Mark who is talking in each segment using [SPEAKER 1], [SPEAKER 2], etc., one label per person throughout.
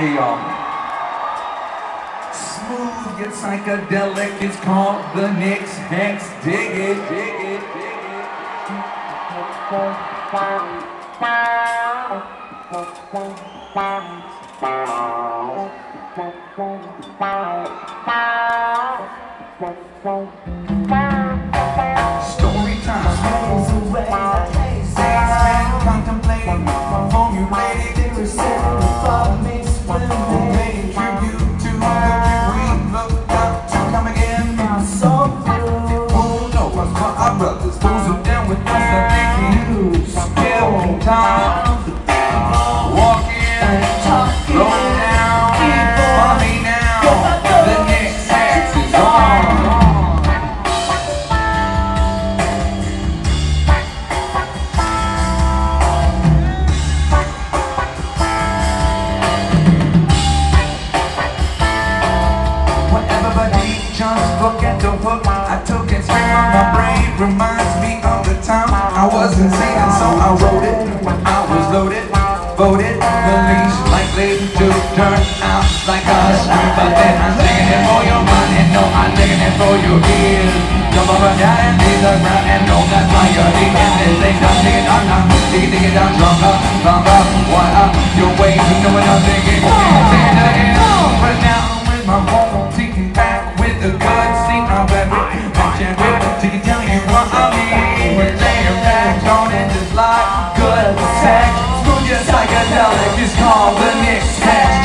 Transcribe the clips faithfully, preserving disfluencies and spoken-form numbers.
[SPEAKER 1] Hey y'all. Smooth yet psychedelic, it's called the Knicks Hex. Dig it, dig it, dig it. Story time. Contemplating, formulated, it was seven above me. Brothers, those who down with us, I think you skill time. Walking, rolling down, follow me now. The next act is on. When everybody jumps, look at the hook. I took it straight from my brain. Reminds me of the time I was insane, and so I wrote it when I was loaded, voted the least likely to turn out like a street. But then I'm singing it for your mind, and no, I'm singing it for your ears. Jump up and down and leave the ground, and know that's why you're eating this thing. Don't dig it down, down, dig it, dig it down, stronger, stronger. What up your way? You know what I'm thinking? Sing it again. Put it down with my home, taking back with the good scene. I'm better, action with the ticket. What I mean, we're laying back on it just like good sex. Smooth yet psychedelic is called the Knicks Hex.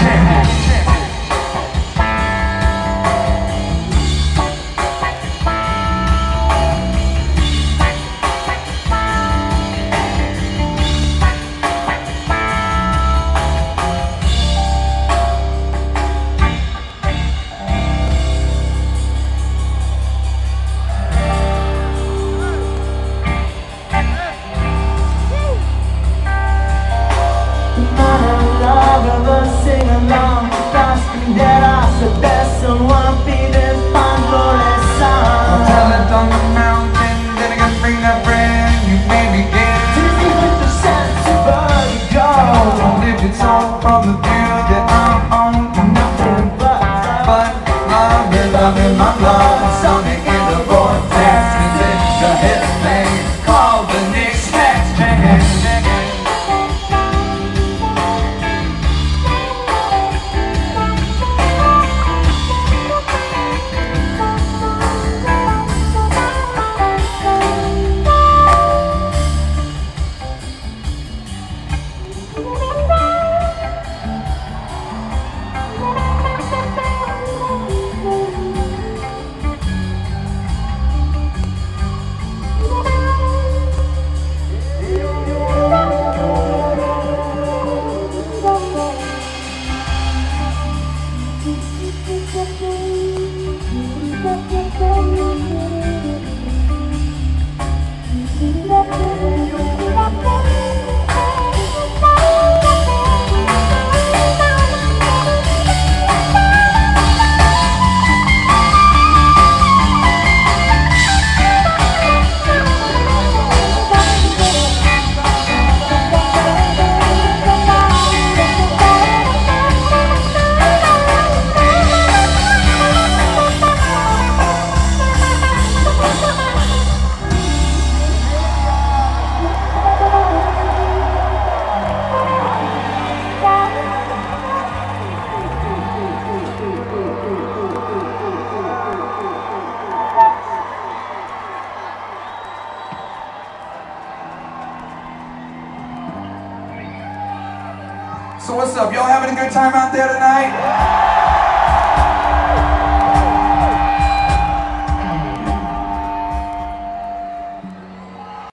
[SPEAKER 1] So what's up? Y'all having a good time out there tonight?